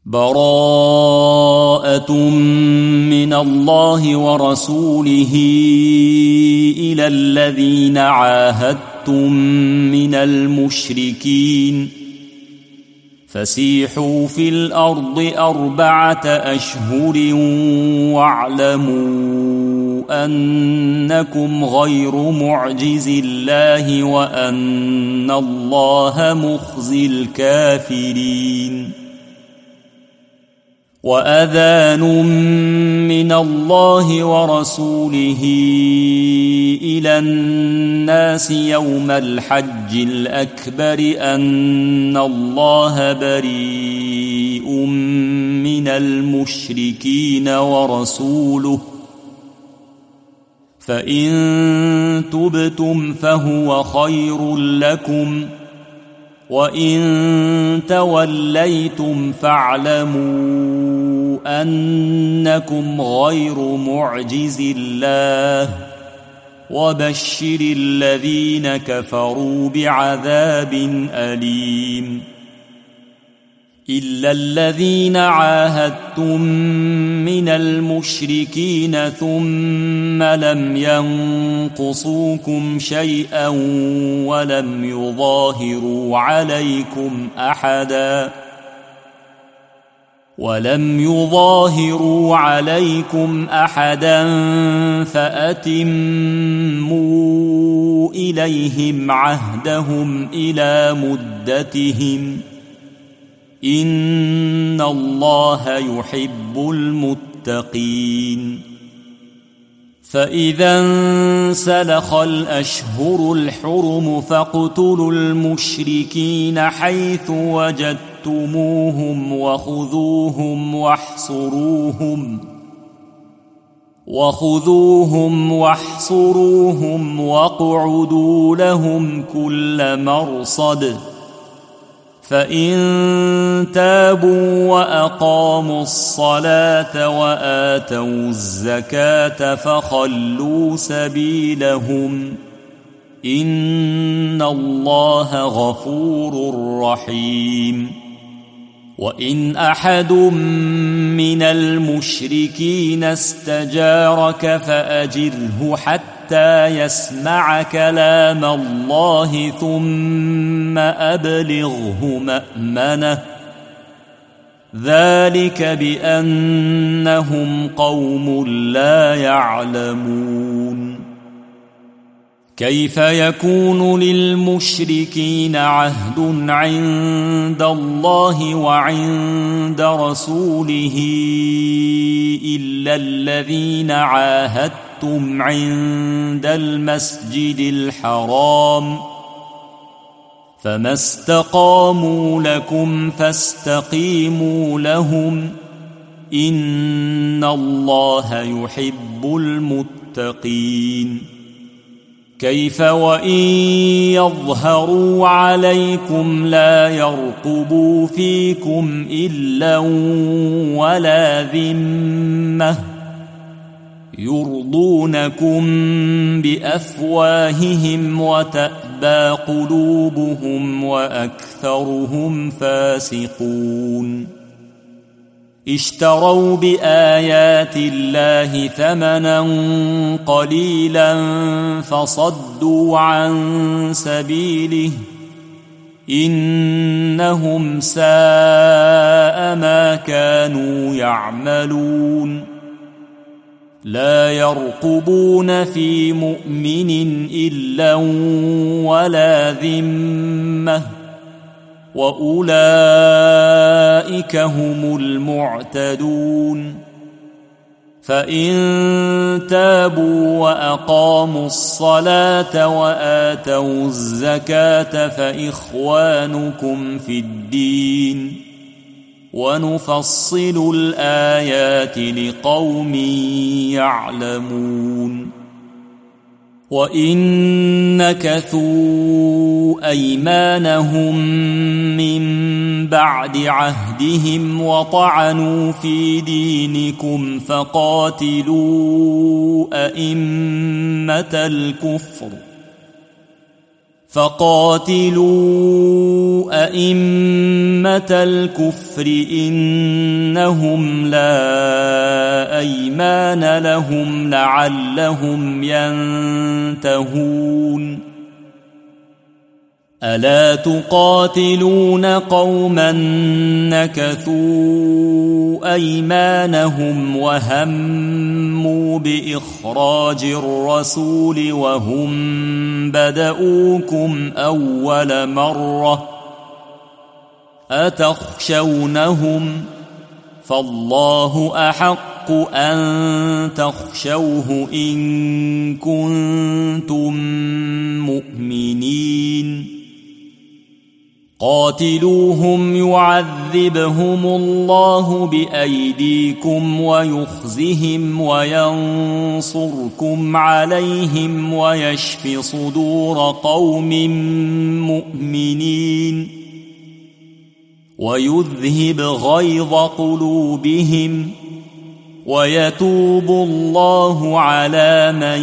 براءة من الله ورسوله إلى الذين عاهدتم من المشركين فسيحوا في الأرض 4 أشهر واعلموا أنكم غير معجز الله وأن الله مخزي الكافرين. وأذان من الله ورسوله إلى الناس يوم الحج الأكبر أن الله بريء من المشركين ورسوله فإن تبتم فهو خير لكم وإن توليتم فاعلموا أنكم غير معجز الله وبشر الذين كفروا بعذاب أليم. إلا الذين عاهدتم من المشركين ثم لم ينقصوكم شيئا ولم يظاهروا عليكم أحدا فأتموا إليهم عهدهم إلى مدتهم إن الله يحب المتقين. فإذا انسلخ الأشهر الحرم فاقتلوا المشركين حيث وجدتموهم وخذوهم واحصروهم واقعدوا لهم كل مرصد. فإن تابوا وأقاموا الصلاة وآتوا الزكاة فخلوا سبيلهم إن الله غفور رحيم. وإن أحد من المشركين استجارك فأجره حتى يسمع كلام الله ثم أبلغه مأمنه ذلك بأنهم قوم لا يعلمون. كيف يكون للمشركين عهد عند الله وعند رسوله إلا الذين عاهدتم عند المسجد الحرام فما استقاموا لكم فاستقيموا لهم إن الله يحب المتقين. كيف وإن يظهروا عليكم لا يرقبوا فيكم إلا ولا ذمة يرضونكم بأفواههم وتأبى قلوبهم وأكثرهم فاسقون. اشتروا بآيات الله ثمنا قليلا فصدوا عن سبيله إنهم ساء ما كانوا يعملون. لا يرقبون في مؤمن إلا ولا ذمة وأولئك هم المعتدون. فإن تابوا وأقاموا الصلاة وآتوا الزكاة فإخوانكم في الدين ونفصل الآيات لقوم يعلمون. وإن نكثوا أيمانهم من بعد عهدهم وطعنوا في دينكم فقاتلوا أئمة فقاتلوا أئمة الكفر إنهم لا أيمان لهم لعلهم ينتهون ألا تقاتلون قوما نكثوا أيمانهم وهموا بإخراج الرسول وهم بدؤوكم أول مرة أتخشونهم فالله أحق أن تخشوه إن كنتم مؤمنين قاتلوهم يعذبهم الله بأيديكم ويخزهم وينصركم عليهم ويشف صدور قوم مؤمنين ويذهب غيظ قلوبهم ويتوب الله على من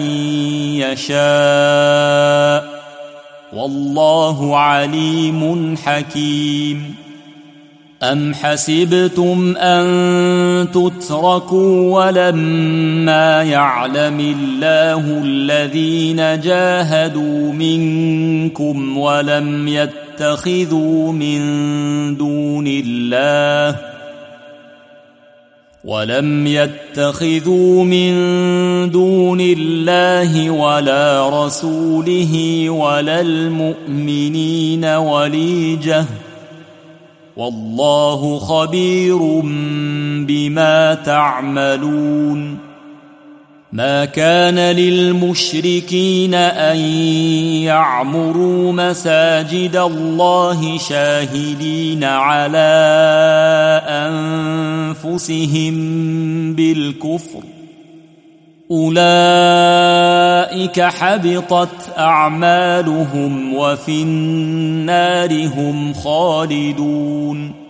يشاء والله عليم حكيم أم حسبتم أن تتركوا ولما يعلم الله الذين جاهدوا منكم ولم يتخذوا من دون الله ولا رسوله ولا المؤمنين وليجة والله خبير بما تعملون ما كان للمشركين أن يعمروا مساجد الله شاهدين على أنفسهم بالكفر أولئك حبطت أعمالهم وفي النار هم خالدون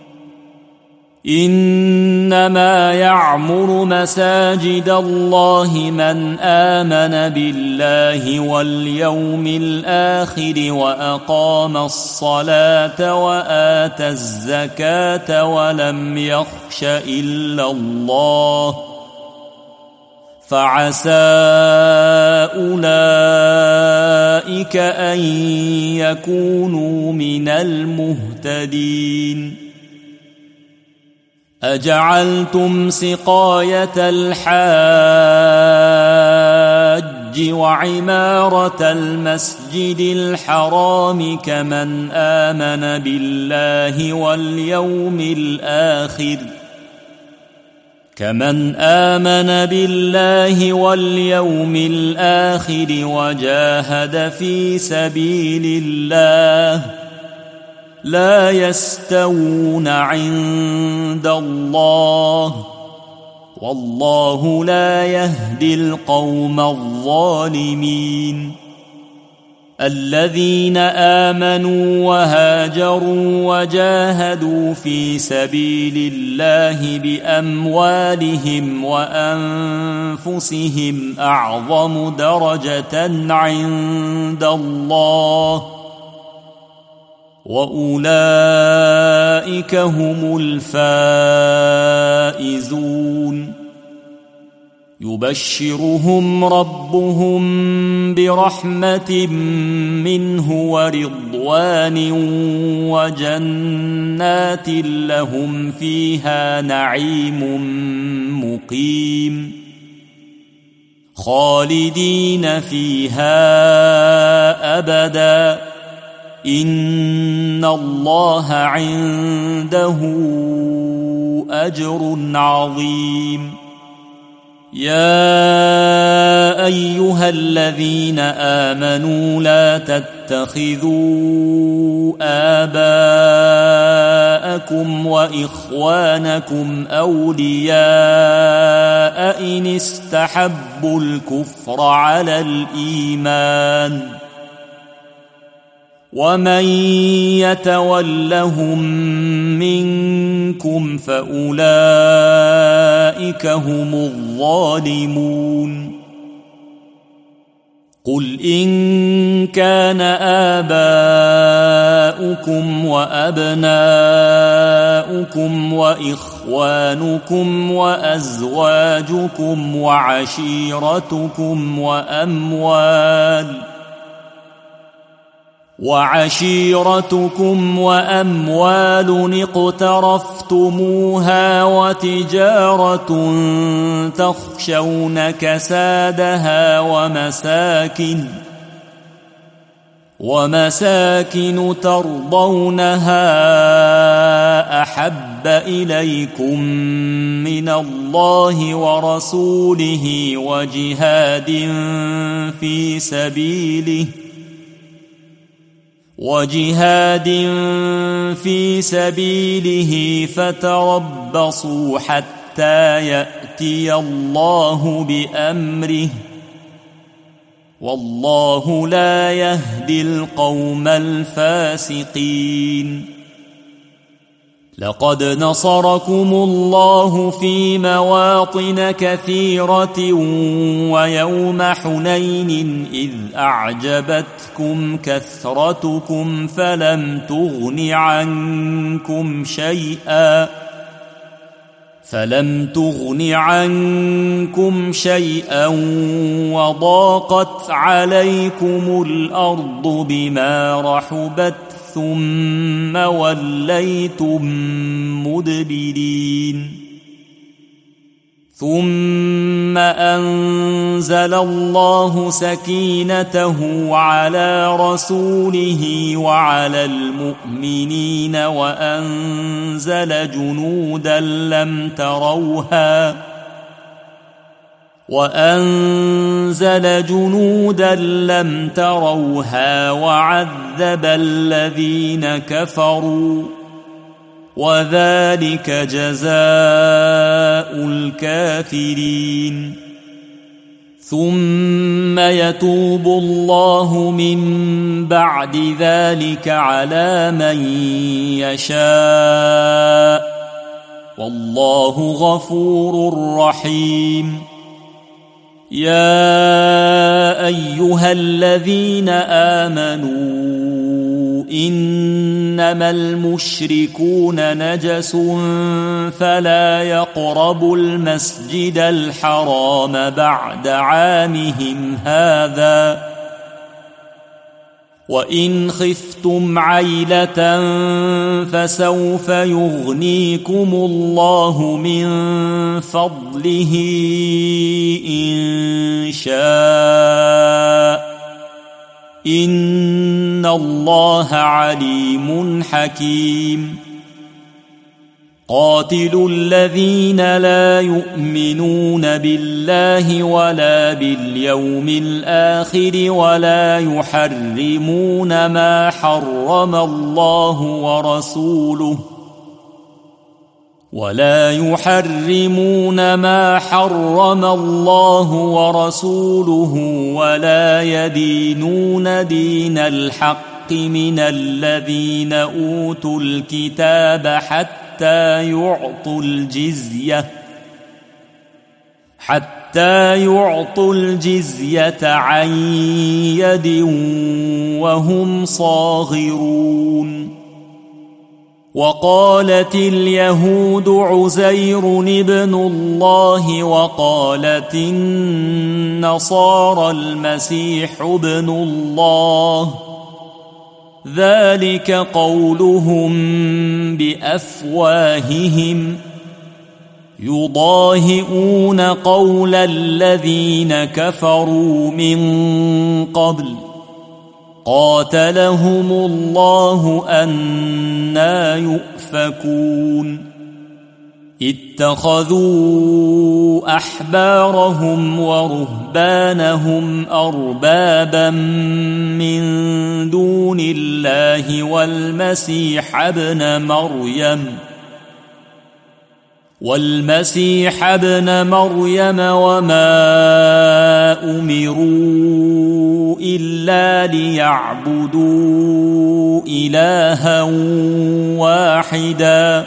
إنما يعمر مساجد الله من آمن بالله واليوم الآخر وأقام الصلاة وآتى الزكاة ولم يخش إلا الله فعسى أولئك أن يكونوا من المهتدين أجعلتم سقاية الحاج وعمارة المسجد الحرام كمن آمن بالله واليوم الآخر وجاهد في سبيل الله لا يستوون عند الله والله لا يهدي القوم الظالمين الذين آمنوا وهاجروا وجاهدوا في سبيل الله بأموالهم وأنفسهم أعظم درجة عند الله وأولئك هم الفائزون يبشرهم ربهم برحمة منه ورضوان وجنات لهم فيها نعيم مقيم خالدين فيها أبدا إن الله عنده أجر عظيم يا أيها الذين آمنوا لا تتخذوا آباءكم وإخوانكم أولياء إن استحبوا الكفر على الإيمان ومن يتولهم منكم فأولئك هم الظالمون قل إن كان آباؤكم وأبناؤكم وإخوانكم وأزواجكم وعشيرتكم وأموال اقترفتموها وتجارة تخشون كسادها ومساكن ترضونها أحب إليكم من الله ورسوله وجهاد في سبيله فتربصوا حتى يأتي الله بأمره والله لا يهدي القوم الفاسقين. لقد نصركم الله في مواطن كثيرة ويوم حنين إذ أعجبتكم كثرتكم فلم تغن عنكم شيئا وضاقت عليكم الأرض بما رحبت ثم وليتم مدبرين. ثم أنزل الله سكينته على رسوله وعلى المؤمنين وأنزل جنودا لم تروها وعذب الذين كفروا وذلك جزاء الكافرين. ثم يتوب الله من بعد ذلك على من يشاء والله غفور رحيم. يا أيها الذين آمنوا إنما المشركون نجس فلا يقربوا المسجد الحرام بعد عامهم هذا وإن خفتم عيلة فسوف يغنيكم الله من فضله إن شاء إن الله عليم حكيم. قاتلوا الذين لا يؤمنون بالله ولا باليوم الآخر ولا يحرمون ما حرم الله ورسوله ولا يدينون دين الحق من الذين أوتوا الكتاب حتى يعطوا الجزية عن يد وهم صاغرون. وقالت اليهود عزير ابن الله وقالت النصارى المسيح ابن الله ذلك قولهم بأفواههم يضاهئون قول الذين كفروا من قبل قاتلهم الله أنى يؤفكون. اتخذوا أحبارهم ورهبانهم أربابا من دون الله والمسيح ابن مريم وما أمروا إلا ليعبدوا إلها واحدا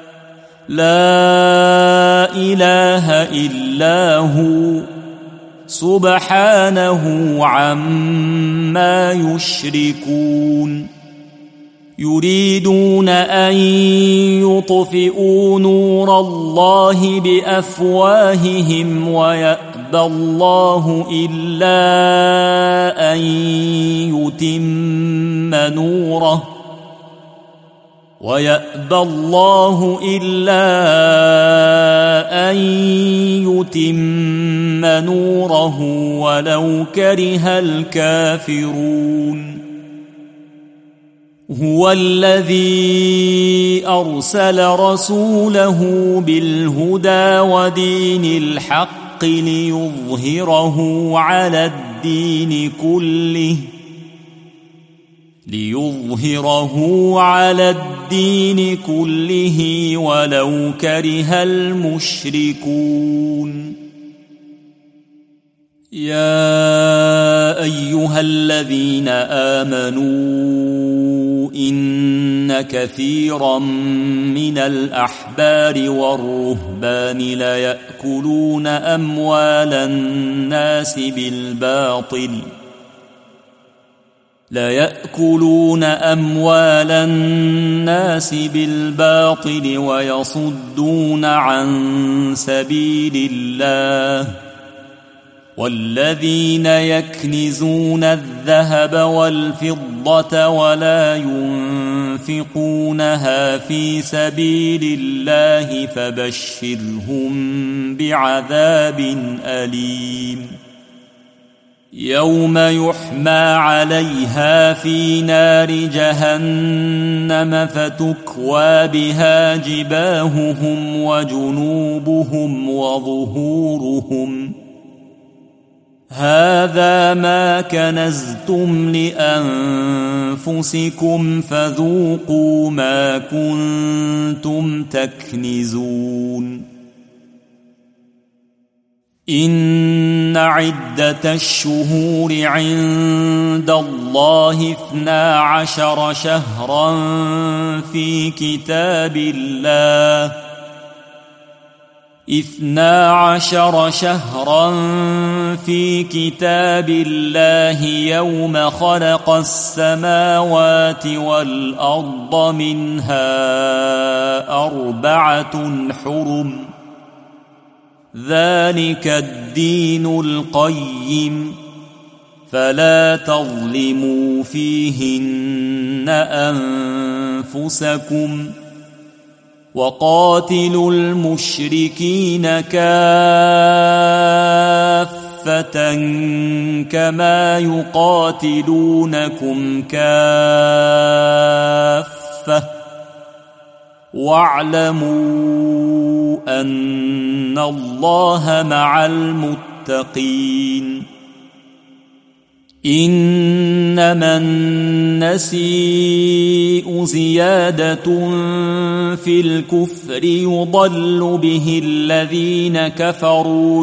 لا إله إلا هو سبحانه عما يشركون يريدون أن يطفئوا نور الله بأفواههم ويأبى الله إلا أن يتم نوره ولو كره الكافرون هو الذي أرسل رسوله بالهدى ودين الحق ليظهره على الدين كله ولو كره المشركون يا أيها الذين آمنوا إن كثيرا من الأحبار والرهبان ليأكلون أموال الناس بالباطل ويصدون عن سبيل الله والذين يكنزون الذهب والفضة ولا ينفقونها في سبيل الله فبشرهم بعذاب أليم يوم يحمى عليها في نار جهنم فتكوى بها جباههم وجنوبهم وظهورهم هذا ما كنزتم لأنفسكم فذوقوا ما كنتم تكنزون إن عدة الشهور عند الله 12 شهرا في كتاب الله 12 شهرا في كتاب الله يوم خلق السماوات والأرض منها 4 حرم ذلك الدين القيم فلا تظلموا فيهن أنفسكم وقاتلوا المشركين كافة كما يقاتلونكم كافة واعلموا أن الله مع المتقين إنما النسيء زيادة في الكفر يضل به الذين كفروا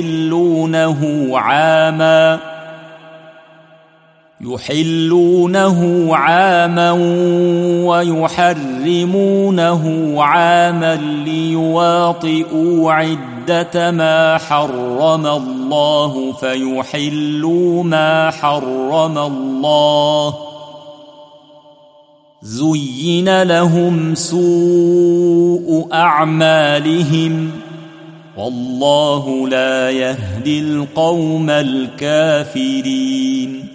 يحلونه عاما ويحرمونه عاما ليواطئوا عدة ما حرم الله فيحلوا ما حرم الله زين لهم سوء أعمالهم والله لا يهدي القوم الكافرين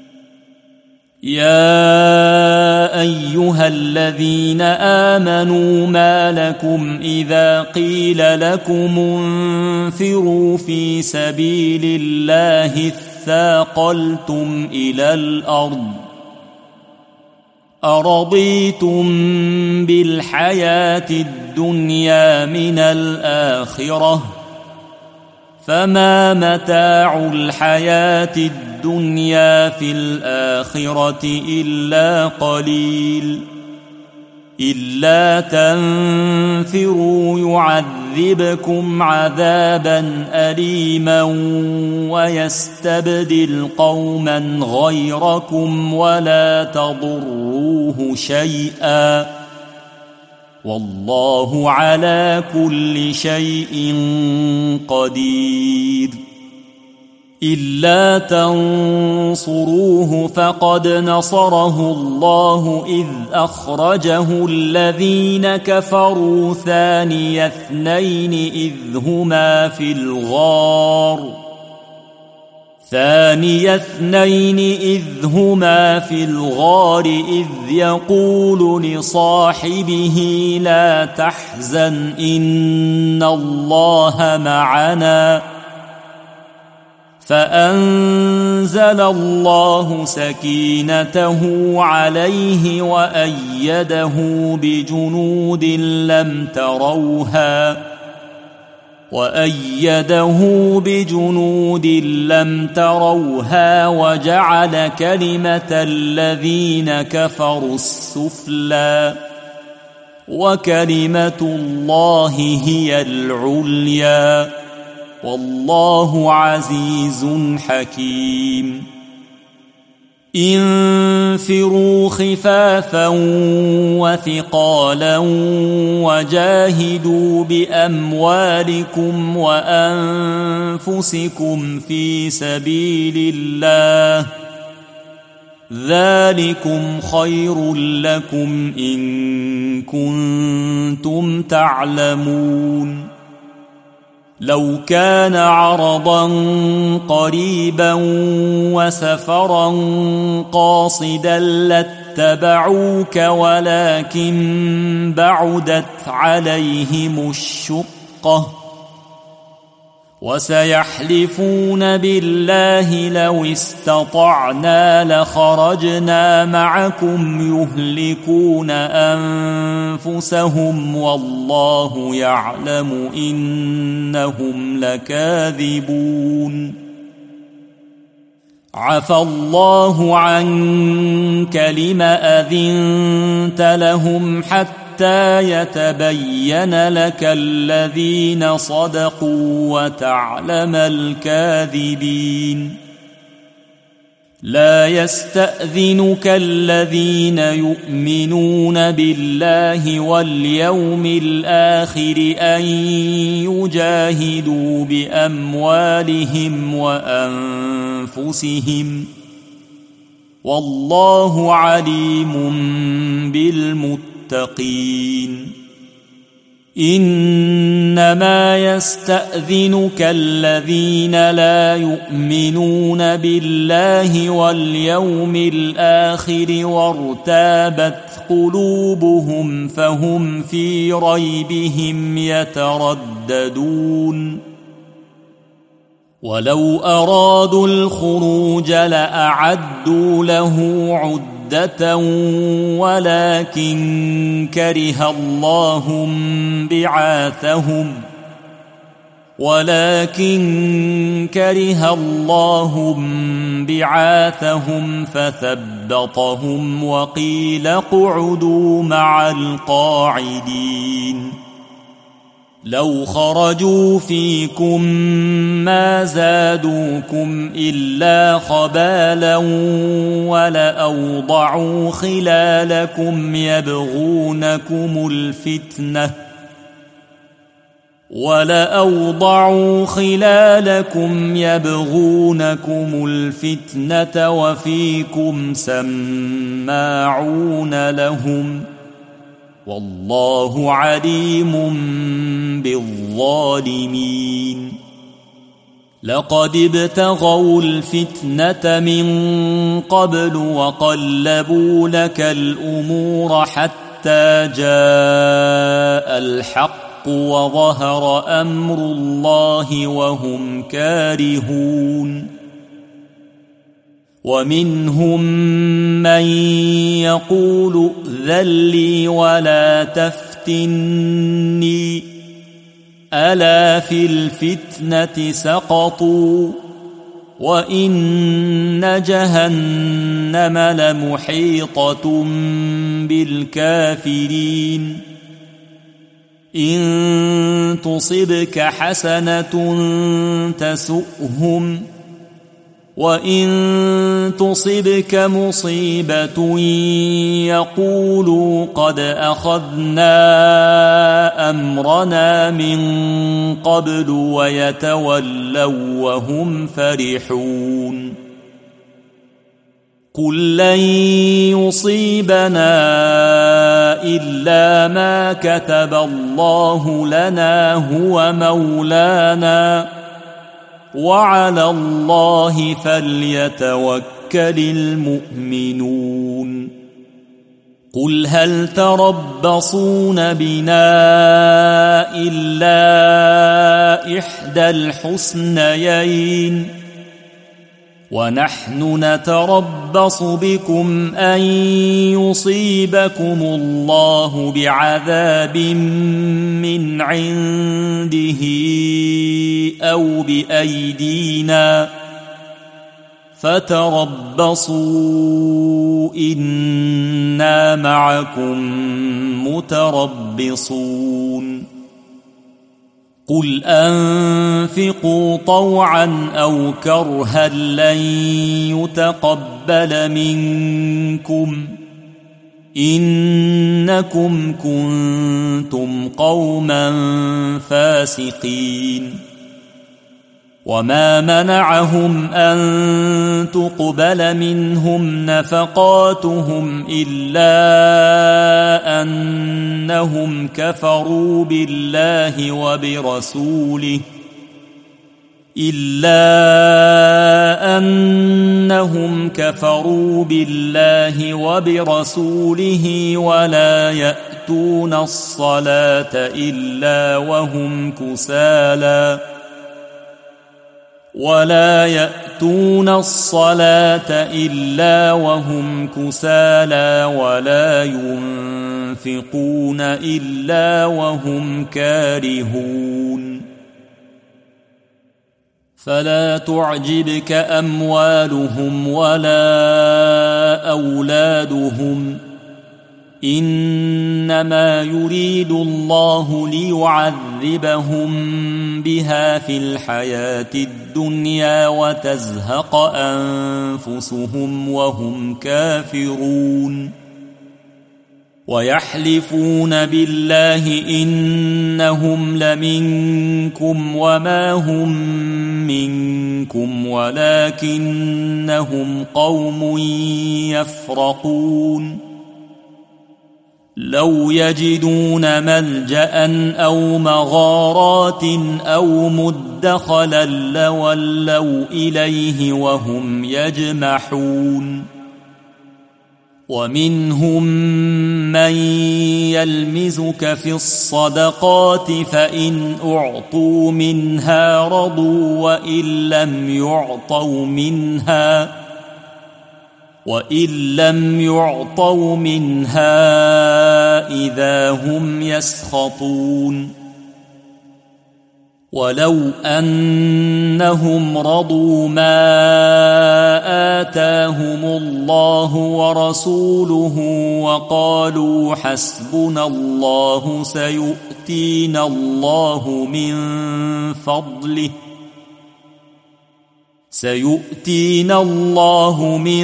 يا أيها الذين آمنوا ما لكم إذا قيل لكم انفروا في سبيل الله اثاقلتم إلى الأرض أرضيتم بالحياة الدنيا من الآخرة فما متاع الحياة الدنيا في الآخرة إلا قليل إلا تنفروا يعذبكم عذابا أليما ويستبدل قوما غيركم ولا تضروه شيئا والله على كل شيء قدير إلا تنصروه فقد نصره الله إذ أخرجه الذين كفروا ثاني اثنين إذ هما في الغار إذ يقول لصاحبه لا تحزن إن الله معنا فأنزل الله سكينته عليه وأيده بجنود لم تروها وجعل كلمة الذين كفروا السفلى وكلمة الله هي العليا والله عزيز حكيم انفروا خفافا وثقالا وجاهدوا بأموالكم وأنفسكم في سبيل الله ذلكم خير لكم إن كنتم تعلمون لو كان عرضا قريبا وسفرا قاصدا لاتبعوك ولكن بعدت عليهم الشقة وسيحلفون بالله لو استطعنا لخرجنا معكم يهلكون أنفسهم والله يعلم إنهم لكاذبون عفى الله عنك لم أذنت لهم حتى يتبين لك الذين صدقوا وتعلم الكاذبين لا يستأذنك الذين يؤمنون بالله واليوم الآخر أن يجاهدوا بأموالهم وأنفسهم والله عليم بالمتقين إنما يستأذنك الذين لا يؤمنون بالله واليوم الآخر وارتابت قلوبهم فهم في ريبهم يترددون ولو أرادوا الخروج لأعدوا له عدة ولكن كره الله بعاثهم فثبطهم وقيل اقعدوا مع القاعدين لو خرجوا فيكم ما زادوكم إلا خبالا ولأوضعوا خلالكم يبغونكم الفتنة وفيكم سماعون لهم والله عليم بالظالمين لقد ابتغوا الفتنة من قبل وقلبوا لك الأمور حتى جاء الحق وظهر أمر الله وهم كارهون ومنهم من يقول ائذن لي ولا تفتني ألا في الفتنة سقطوا وإن جهنم لمحيطة بالكافرين إن تصبك حسنة تسؤهم وإن تصبك مصيبة يقولوا قد أخذنا أمرنا من قبل ويتولوا وهم فرحون قل لن يصيبنا إلا ما كتب الله لنا هو مولانا وعلى الله فليتوكل المؤمنون قل هل تربصون بنا إلا إحدى الحسنيين ونحن نتربص بكم أن يصيبكم الله بعذاب من عنده أو بأيدينا فتربصوا إنا معكم متربصون قل أنفقوا طوعا أو كرها لن يتقبل منكم إنكم كنتم قوما فاسقين وما منعهم أن تقبل منهم نفقاتهم إلا أنهم كفروا بالله وبرسوله ولا يأتون الصلاة إلا وهم كسالى ولا ينفقون إلا وهم كارهون فلا تعجبك أموالهم ولا أولادهم إنما يريد الله ليعذبهم بها في الحياة الدنيا وتزهق أنفسهم وهم كافرون ويحلفون بالله إنهم لمنكم وما هم منكم ولكنهم قوم يفرقون لو يجدون ملجأ أو مغارات أو مدخلا لولوا إليه وهم يجمحون ومنهم من يلمزك في الصدقات فإن أعطوا منها رضوا وإن لم يعطوا منها إذا هم يسخطون ولو أنهم رضوا ما آتاهم الله ورسوله وقالوا حسبنا الله سيؤتينا الله من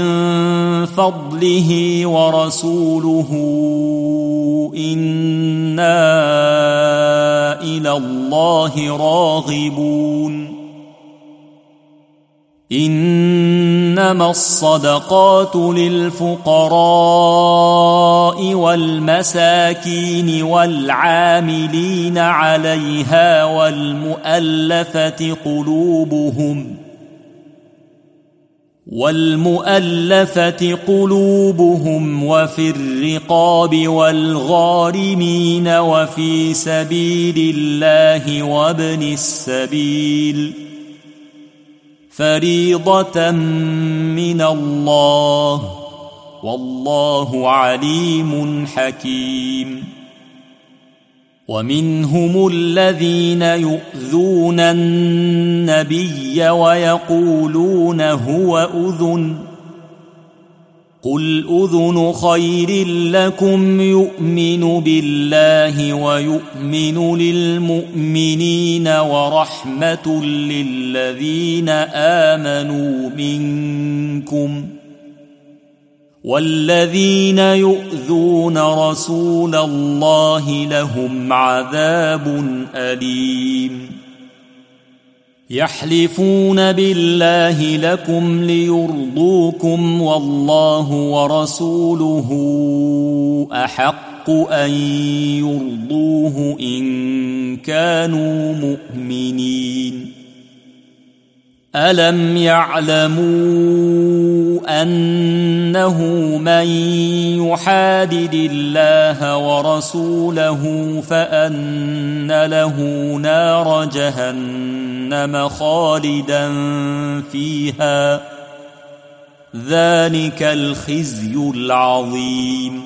فضله ورسوله إنا إلى الله راغبون إنما الصدقات للفقراء والمساكين والعاملين عليها والمؤلفة قلوبهم وفي الرقاب والغارمين وفي سبيل الله وابن السبيل فريضة من الله والله عليم حكيم ومنهم الذين يؤذون النبي ويقولون هو أذن قل أذن خير لكم يؤمن بالله ويؤمن للمؤمنين ورحمة للذين آمنوا منكم والذين يؤذون رسول الله لهم عذاب أليم يحلفون بالله لكم ليرضوكم والله ورسوله أحق أن يرضوه إن كانوا مؤمنين ألم يعلموا أنه من يحادد الله ورسوله فأن له نار جهنم خالدا فيها ذلك الخزي العظيم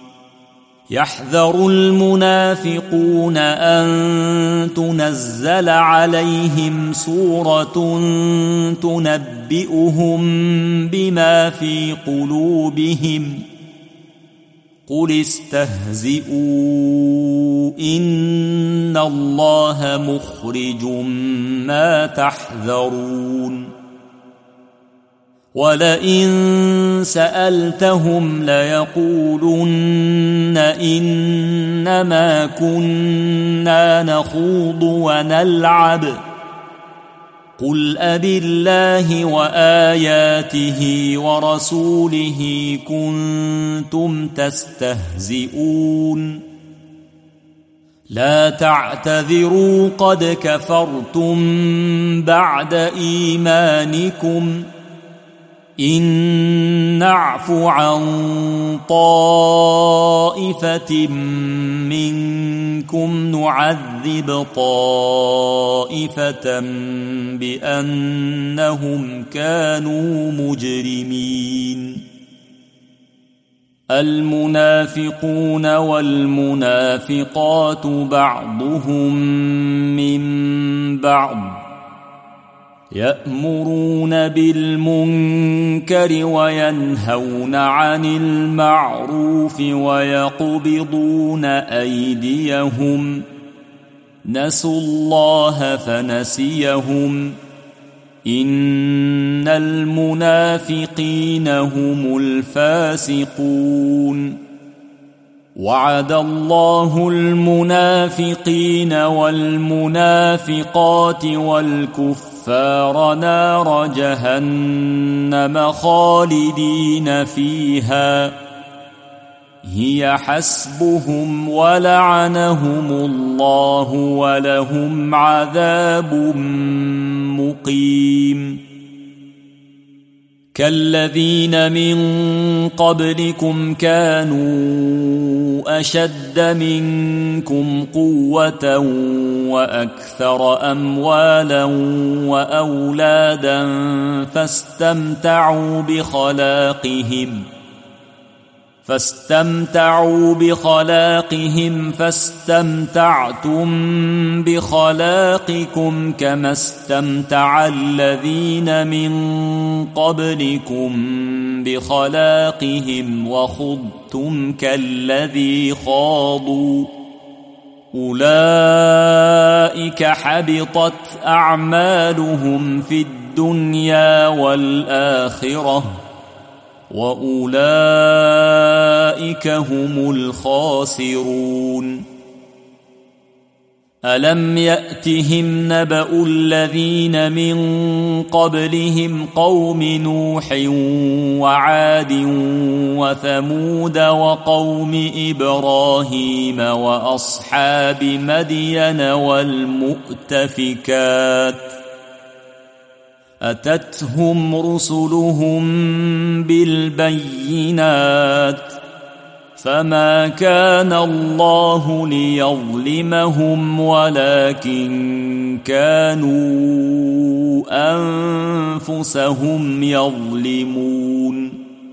يحذر المنافقون أن تنزل عليهم سورة تنبئهم بما في قلوبهم قل استهزئوا إن الله مخرج ما تحذرون ولئن سألتهم ليقولن إنما كنا نخوض ونلعب قل أبالله وآياته ورسوله كنتم تستهزئون لا تعتذروا قد كفرتم بعد إيمانكم إن نعف عن طائفة منكم نعذب طائفة بأنهم كانوا مجرمين المنافقون والمنافقات بعضهم من بعض يأمرون بالمنكر وينهون عن المعروف ويقبضون أيديهم نسوا الله فنسيهم إن المنافقين هم الفاسقون وعد الله المنافقين والمنافقات والكفار نار جهنم خالدين فيها هي حسبهم ولعنهم الله ولهم عذاب مقيم كالذين من قبلكم كانوا أشد منكم قوة وأكثر أموالا وأولادا فاستمتعوا بخلاقهم فاستمتعتم بخلاقكم كما استمتع الذين من قبلكم بخلاقهم وخضتم كالذي خاضوا أولئك حبطت أعمالهم في الدنيا والآخرة وأولئك هم الخاسرون ألم يأتهم نبأ الذين من قبلهم قوم نوح وعاد وثمود وقوم إبراهيم وأصحاب مدين والمؤتفكات أتتهم رسلهم بالبينات فما كان الله ليظلمهم ولكن كانوا أنفسهم يظلمون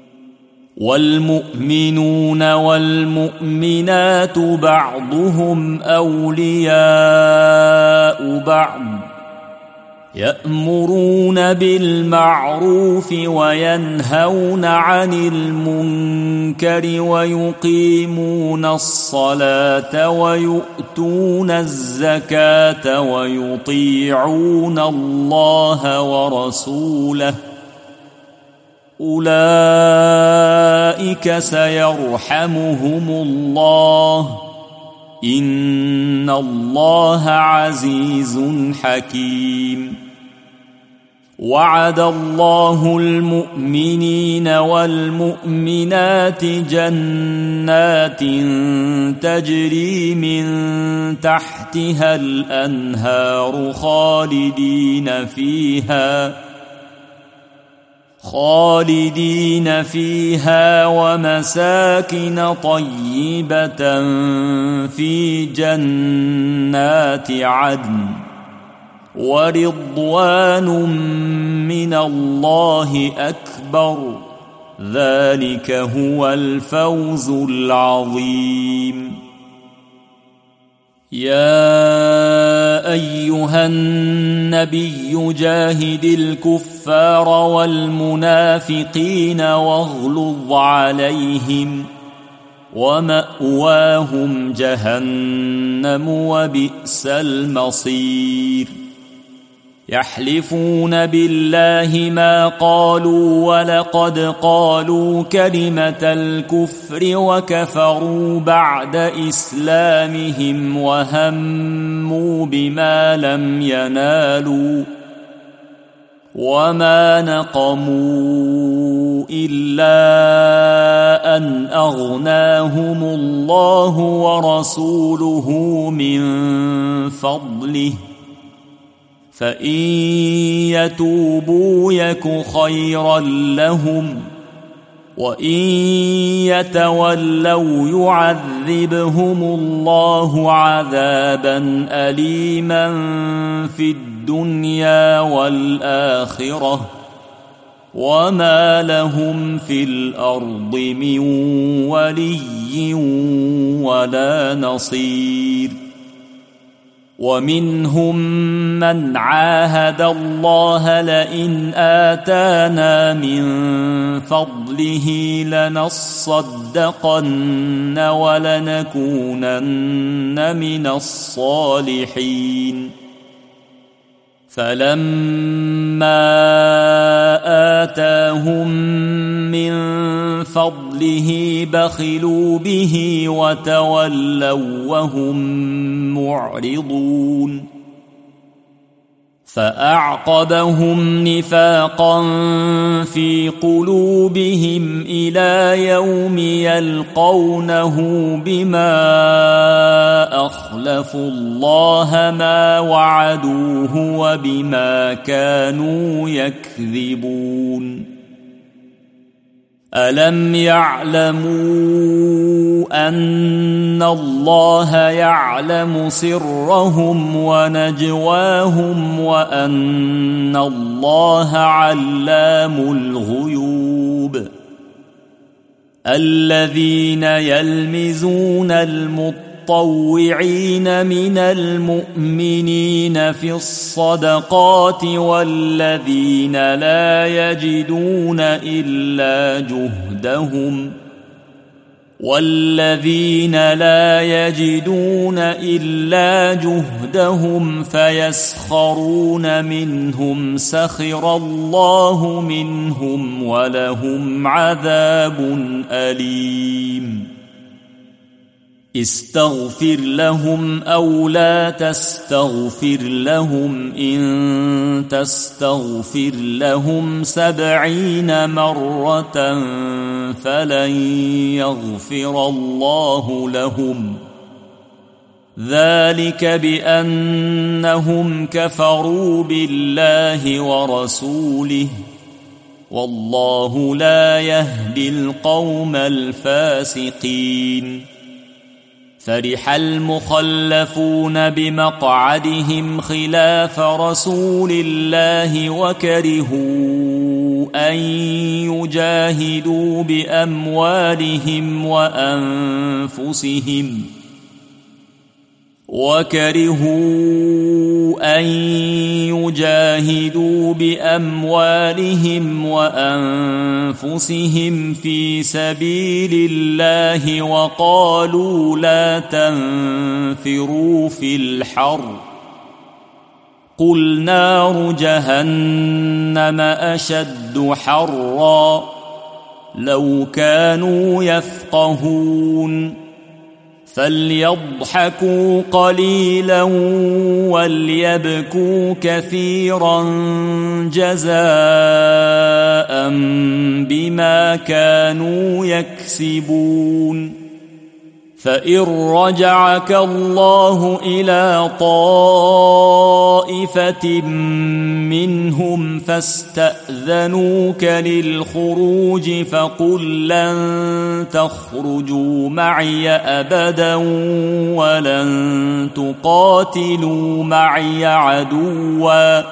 والمؤمنون والمؤمنات بعضهم أولياء بعض يأمرون بالمعروف وينهون عن المنكر ويقيمون الصلاة ويؤتون الزكاة ويطيعون الله ورسوله أولئك سيرحمهم الله إن الله عزيز حكيم وعد الله المؤمنين والمؤمنات جنات تجري من تحتها الأنهار خالدين فيها ومساكن طيبة في جنات عدن ورضوان من الله أكبر ذلك هو الفوز العظيم يا أيها النبي جاهد الكفار والمنافقين واغلظ عليهم ومأواهم جهنم وبئس المصير يحلفون بالله ما قالوا ولقد قالوا كلمة الكفر وكفروا بعد إسلامهم وهموا بما لم ينالوا وما نقموا إلا أن أغناهم الله ورسوله من فضله فإن يتوبوا يك خيرا لهم وإن يتولوا يعذبهم الله عذابا أليما في الدنيا والآخرة وما لهم في الأرض من ولي ولا نصير ومنهم من عاهد الله لئن آتانا من فضله لنصدقن ولنكونن من الصالحين فلما آتاهم من فضله بخلوا به وتولوا وهم معرضون فأعقبهم نفاقا في قلوبهم إلى يوم يلقونه بما أخلفوا الله ما وعدوه وبما كانوا يكذبون ألم يعلموا أن الله يعلم سرهم ونجواهم وأن الله علام الغيوب الذين يلمزون المطوعين من المؤمنين في الصدقات والذين لا يجدون إلا جهدهم فيسخرون منهم سخر الله منهم ولهم عذاب أليم استغفر لهم أو لا تستغفر لهم إن تستغفر لهم 70 مرة فلن يغفر الله لهم ذلك بأنهم كفروا بالله ورسوله والله لا يهدي القوم الفاسقين فرح المخلفون بمقعدهم خلاف رسول الله وكرهوا أن يجاهدوا بأموالهم وأنفسهم وكرهوا أن يجاهدوا بأموالهم وأنفسهم في سبيل الله وقالوا لا تنفروا في الحر قل نار جهنم أشد حرا لو كانوا يفقهون فليضحكوا قليلا وليبكوا كثيرا جزاء بما كانوا يكسبون فإن رجعك الله إلى طائفة منهم فاستأذنوك للخروج فقل لن تخرجوا معي أبدا ولن تقاتلوا معي عدوا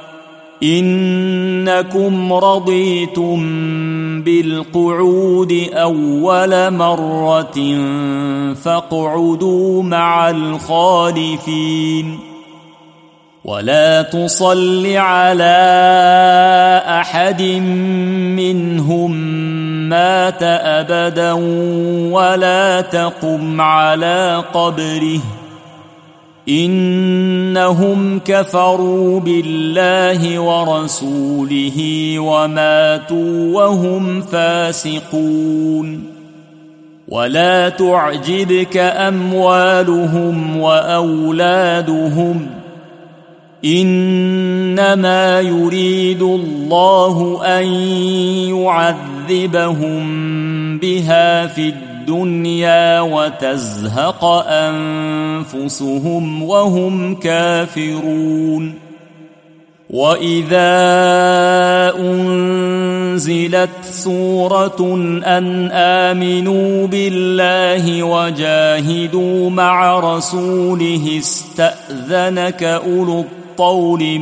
إنكم رضيتم بالقعود أول مرة فاقعدوا مع الخالفين ولا تصل على أحد منهم مات أبدا ولا تقم على قبره إنهم كفروا بالله ورسوله وماتوا وهم فاسقون ولا تعجبك أموالهم وأولادهم إنما يريد الله أن يعذبهم بها في الدنيا وتزهق أنفسهم وهم كافرون وإذا أنزلت سورة أن آمنوا بالله وجاهدوا مع رسوله استأذنك أولو الطول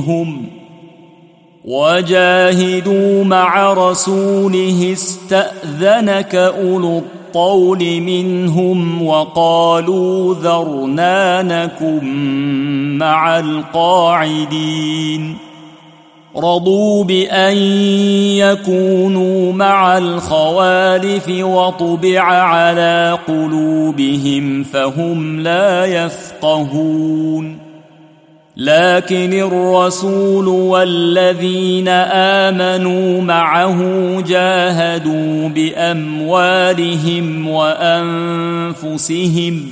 منهم وقالوا ذرنا نكن مع القاعدين رضوا بأن يكونوا مع الخوالف وطبع على قلوبهم فهم لا يفقهون لكن الرسول والذين آمنوا معه جاهدوا بأموالهم وأنفسهم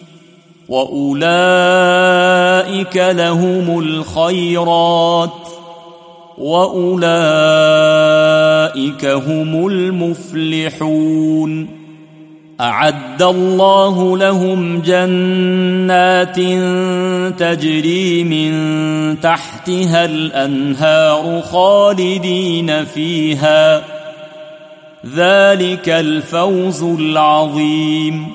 وأولئك لهم الخيرات وأولئك هم المفلحون أعد الله لهم جنات تجري من تحتها الأنهار خالدين فيها ذلك الفوز العظيم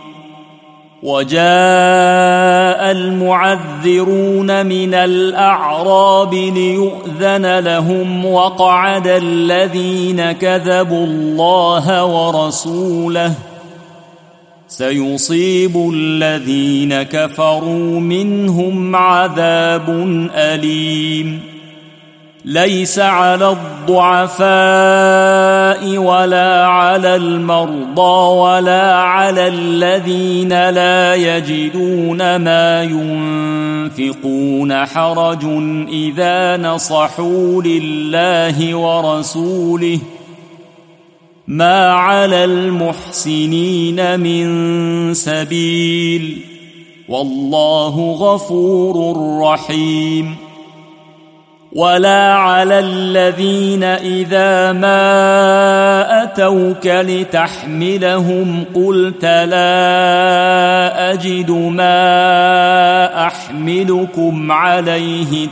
وجاء المعذرون من الأعراب ليؤذن لهم وقعد الذين كذبوا الله ورسوله سيصيب الذين كفروا منهم عذاب أليم ليس على الضعفاء ولا على المرضى ولا على الذين لا يجدون ما ينفقون حرج إذا نصحوا لله ورسوله ما على المحسنين من سبيل والله غفور رحيم ولا على الذين إذا ما أتوك لتحملهم قلت لا أجد ما أحملكم عليه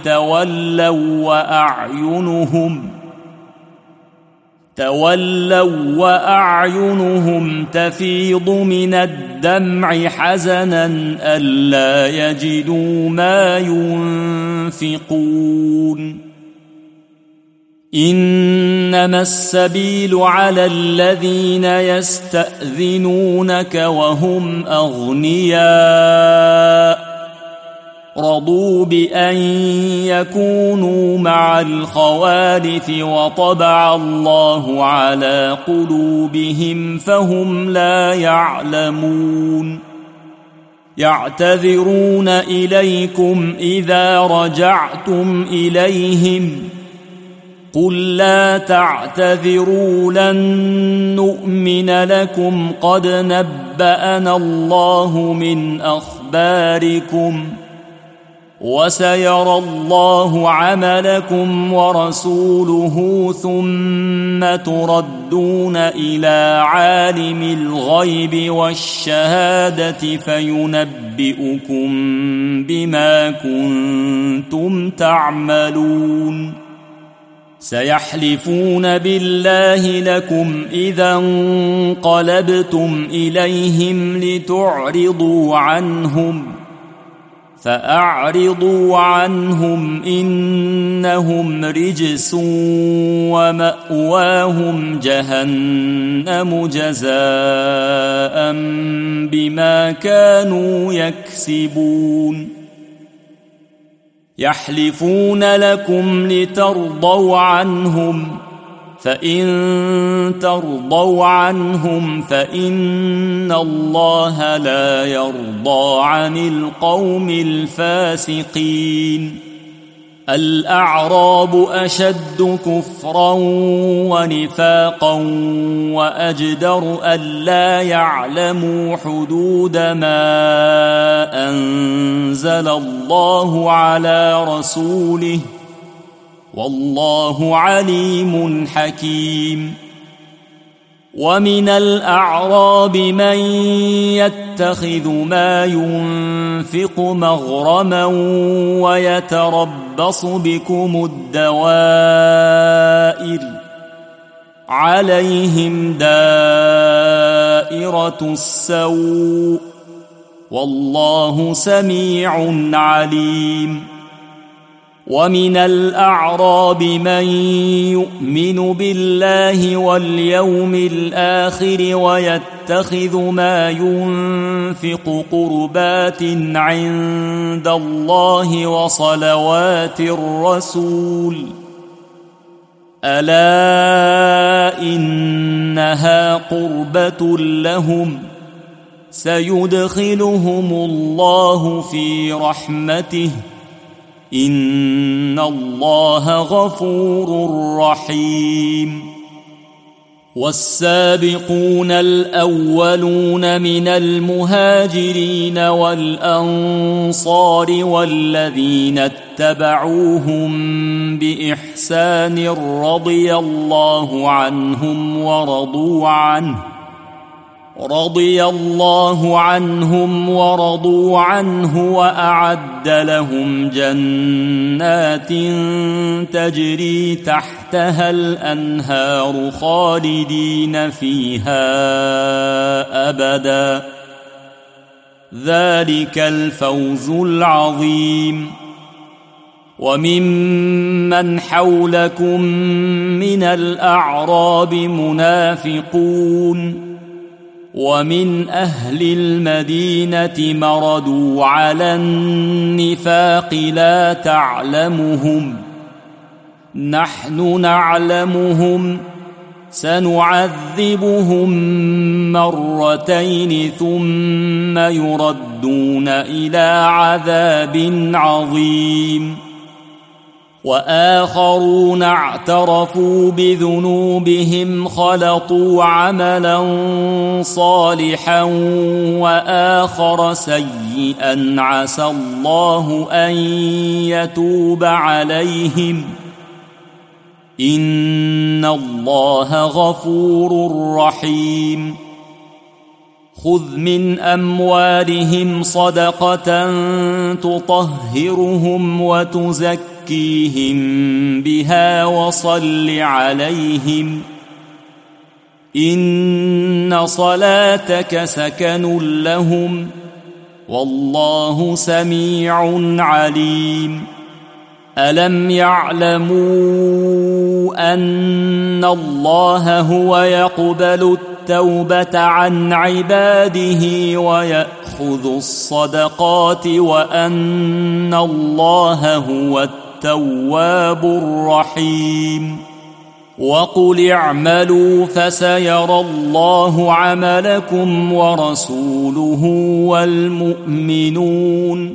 تولوا وأعينهم تفيض من الدمع حزنا ألا يجدوا ما ينفقون إنما السبيل على الذين يستأذنونك وهم أغنياء رضوا بأن يكونوا مع الخوالف وطبع الله على قلوبهم فهم لا يعلمون يعتذرون إليكم إذا رجعتم إليهم قل لا تعتذروا لن نؤمن لكم قد نبأنا الله من أخباركم وسيرى الله عملكم ورسوله ثم تردون إلى عالم الغيب والشهادة فينبئكم بما كنتم تعملون سيحلفون بالله لكم إذا انقلبتم إليهم لتعرضوا عنهم فأعرضوا عنهم إنهم رجس ومأواهم جهنم جزاء بما كانوا يكسبون يحلفون لكم لترضوا عنهم فإن ترضوا عنهم فإن الله لا يرضى عن القوم الفاسقين الأعراب أشد كفرا ونفاقا وأجدر ألا يعلموا حدود ما أنزل الله على رسوله والله عليم حكيم ومن الأعراب من يتخذ ما ينفق مغرما ويتربص بكم الدوائر عليهم دائرة السوء والله سميع عليم ومن الأعراب من يؤمن بالله واليوم الآخر ويتخذ ما ينفق قربات عند الله وصلوات الرسول ألا إنها قربة لهم سيدخلهم الله في رحمته إن الله غفور رحيم والسابقون الأولون من المهاجرين والأنصار والذين اتبعوهم بإحسان رضي الله عنهم ورضوا عنه وأعد لهم جنات تجري تحتها الأنهار خالدين فيها أبدا ذلك الفوز العظيم وممن حولكم من الأعراب منافقون ومن أهل المدينة مردوا على النفاق لا تعلمهم نحن نعلمهم سنعذبهم مرتين ثم يردون إلى عذاب عظيم وآخرون اعترفوا بذنوبهم خلطوا عملا صالحا وآخر سيئا عسى الله أن يتوب عليهم إن الله غفور رحيم خذ من أموالهم صدقة تطهرهم وتزكيهم بها وصل عليهم إن صلاتك سكن لهم والله سميع عليم ألم يعلموا أن الله هو يقبل التوبة عن عباده ويأخذ الصدقات وأن الله هو التواب الرحيم وقل اعملوا فسيرى الله عملكم ورسوله والمؤمنون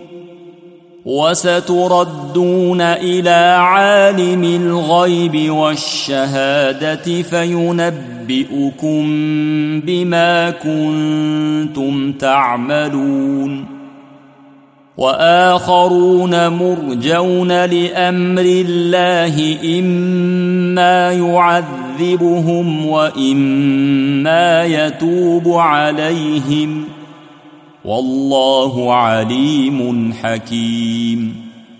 وستردون إلى عالم الغيب والشهادة فينبئكم بما كنتم تعملون وآخرون مرجون لأمر الله إما يعذبهم وإما يتوب عليهم والله عليم حكيم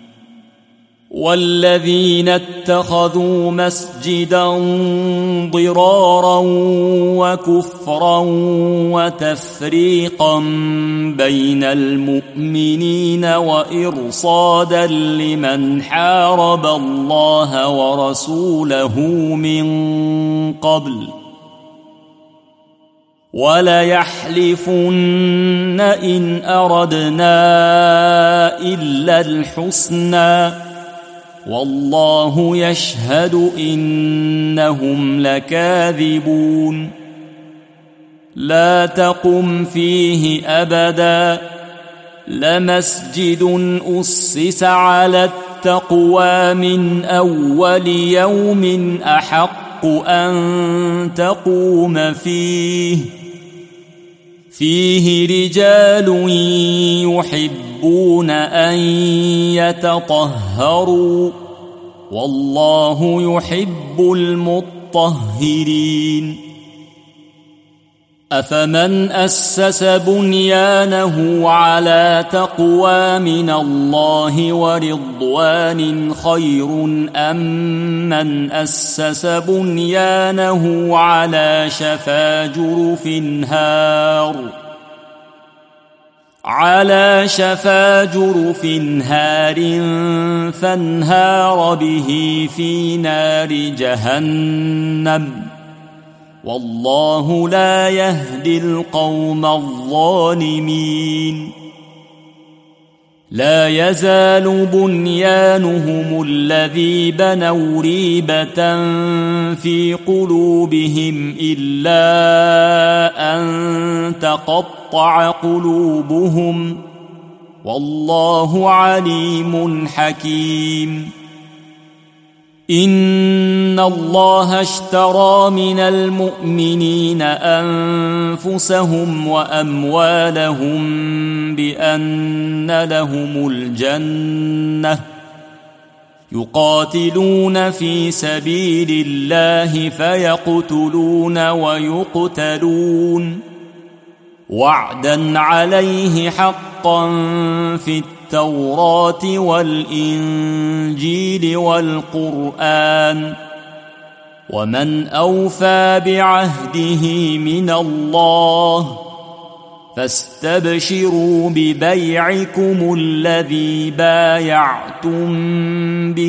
والذين اتخذوا مسجدا ضرارا وكفرا وتفريقا بين المؤمنين وإرصادا لمن حارب الله ورسوله من قبل وليحلفن إن أردنا إلا الحسنى والله يشهد إنهم لكاذبون لا تقم فيه أبدا لمسجد أسس على التقوى من أول يوم أحق أن تقوم فيه رجال يحبون أن يتطهروا والله يحب المطهرين أفمن أسس بنيانه على تقوى من الله ورضوان خير أم من أسس بنيانه على شفا جرف هار فانهار به في نار جهنم والله لا يهدي القوم الظالمين لا يزال بنيانهم الذي بنوا ريبة في قلوبهم إلا أن تقطع قلوبهم والله عليم حكيم إن الله اشترى من المؤمنين أنفسهم وأموالهم بأن لهم الجنة يقاتلون في سبيل الله فيقتلون ويقتلون وعدا عليه حقا في التوراة والإنجيل والقرآن ومن أوفى بعهده من الله فاستبشروا ببيعكم الذي بايعتم به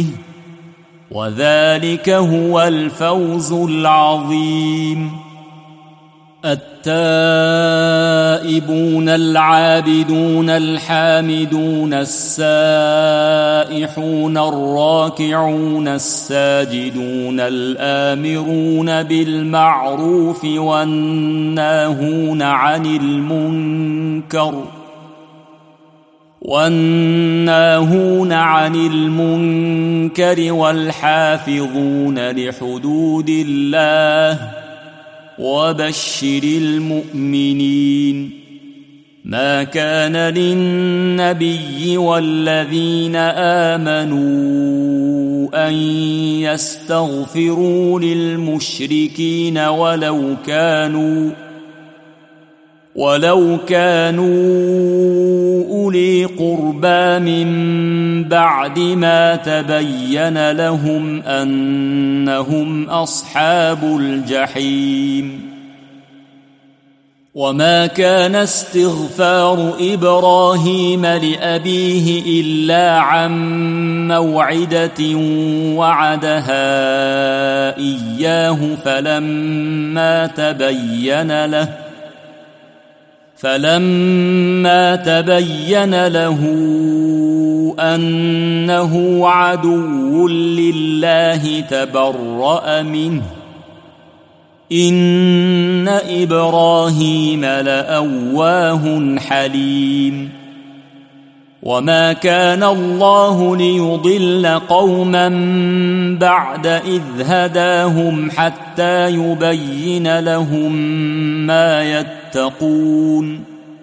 وذلك هو الفوز العظيم التائبون العابدون الحامدون السائحون الراكعون الساجدون الآمرون بالمعروف والناهون عن المنكر والحافظون لحدود الله وبشر المؤمنين ما كان للنبي والذين آمنوا أن يستغفروا للمشركين ولو كانوا أولي قربى من بعد ما تبين لهم أنهم أصحاب الجحيم وما كان استغفار إبراهيم لأبيه إلا عن موعدة وعدها إياه فلما تبين له أنه عدو لله تبرأ منه إن إبراهيم لأواه حليم وما كان الله ليضل قوما بعد إذ هداهم حتى يبين لهم ما يتقون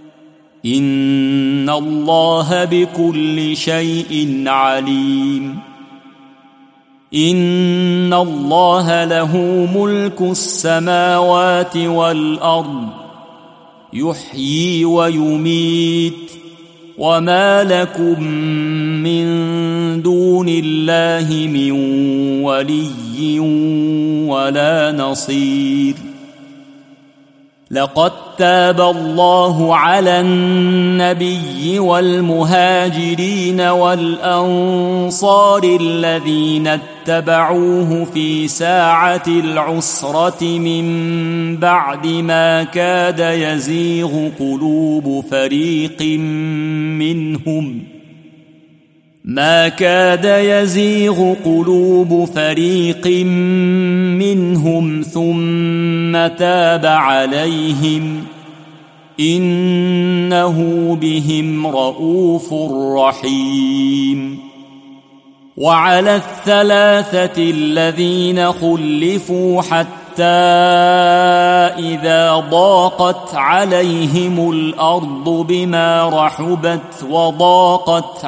إن الله بكل شيء عليم إن الله له ملك السماوات والأرض يحيي ويميت وما لكم من دون الله من ولي ولا نصير لقد تاب الله على النبي والمهاجرين والأنصار الذين اتبعوه في ساعة العسرة من بعد ما كاد يزيغ قلوب فريق منهم ثم تاب عليهم إنه بهم رءوف رحيم وعلى الثلاثة الذين خلفوا حتى إذا ضاقت عليهم الأرض بما رحبت وضاقت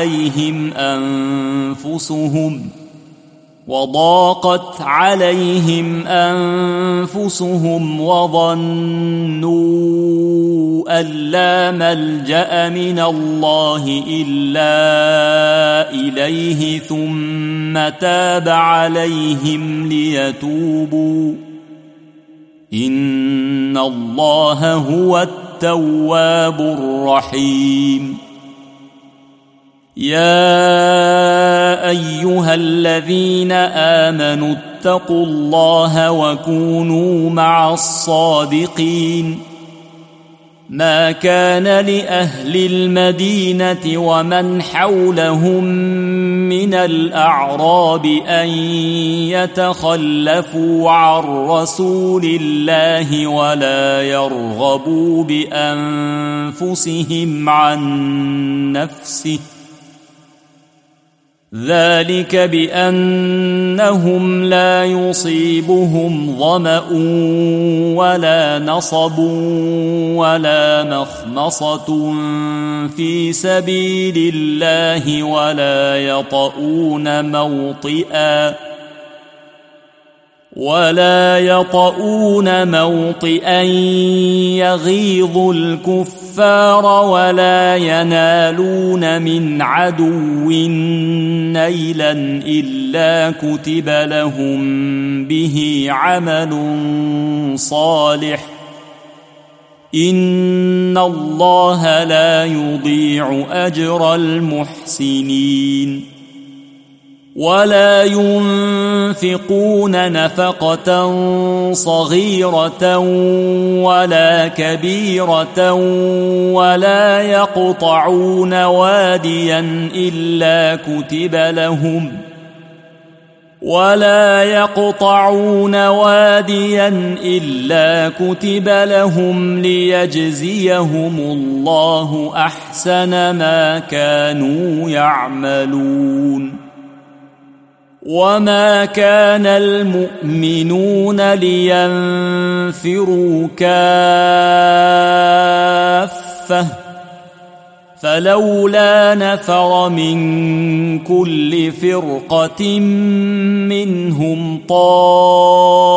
عليهم أنفسهم وظنوا أن لا ملجأ من الله إلا إليه ثم تاب عليهم ليتوبوا إن الله هو التواب الرحيم يا أيها الذين آمنوا اتقوا الله وكونوا مع الصادقين ما كان لأهل المدينة ومن حولهم من الأعراب أن يتخلفوا عن رسول الله ولا يرغبوا بأنفسهم عن نفسه ذلك بأنهم لا يصيبهم ظمأ ولا نصب ولا مخمصة في سبيل الله ولا يطؤون موطئا يغيظ الكفار ولا ينالون من عدو نيلا إلا كتب لهم به عمل صالح إن الله لا يضيع أجر المحسنين ولا ينفقون نفقة صغيرة ولا كبيرة ولا يقطعون واديا إلا كتب لهم ليجزيهم الله أحسن ما كانوا يعملون وما كان المؤمنون لينفروا كافة فلولا نفر من كل فرقة منهم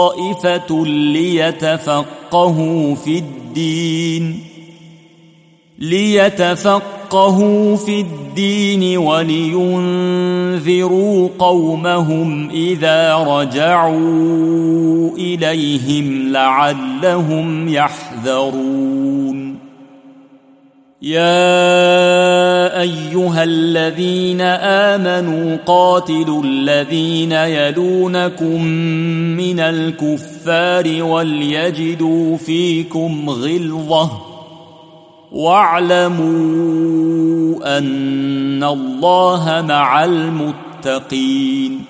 طائفة ليتفقهوا في الدين ليتفقهوا في الدين ولينذروا قومهم إذا رجعوا إليهم لعلهم يحذرون يا أيها الذين آمنوا قاتلوا الذين يلونكم من الكفار وليجدوا فيكم غلظة واعلموا أن الله مع المتقين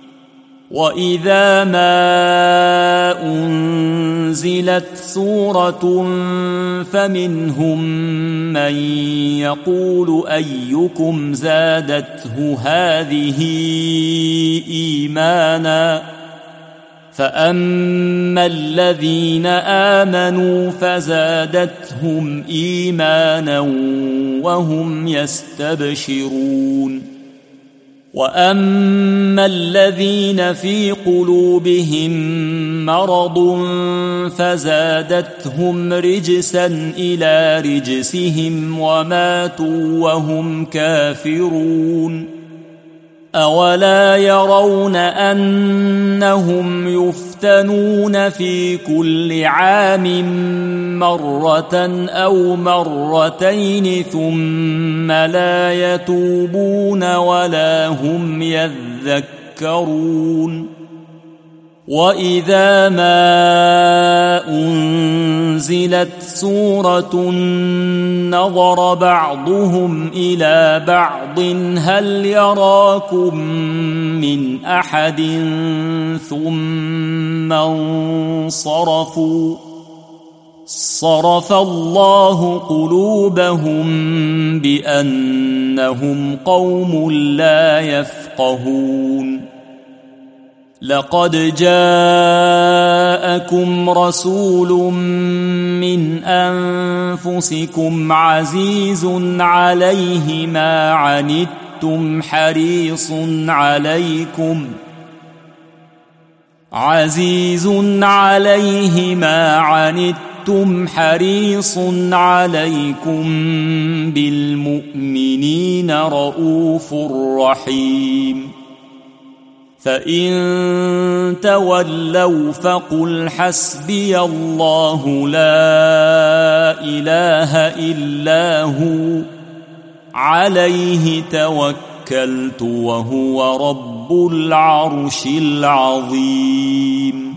وإذا ما أنزلت سورة فمنهم من يقول أيكم زادته هذه إيمانا فأما الذين آمنوا فزادتهم إيمانا وهم يستبشرون وأما الذين في قلوبهم مرض فزادتهم رجسا إلى رجسهم وماتوا وهم كافرون أولا يرون أنهم يفتنون في كل عام مرة أو مرتين ثم لا يتوبون ولا هم يذكرون وإذا ما أنزلت سورة نظر بعضهم إلى بعض هل يراكم من أحد ثم انصرفوا صرف الله قلوبهم بأنهم قوم لا يفقهون لقد جاءكم رسول من أنفسكم عزيز عليه ما عنتم حريص عليكم بالمؤمنين رؤوف رحيم فإن تولوا فقل حسبي الله لا إله إلا هو عليه توكلت وهو رب العرش العظيم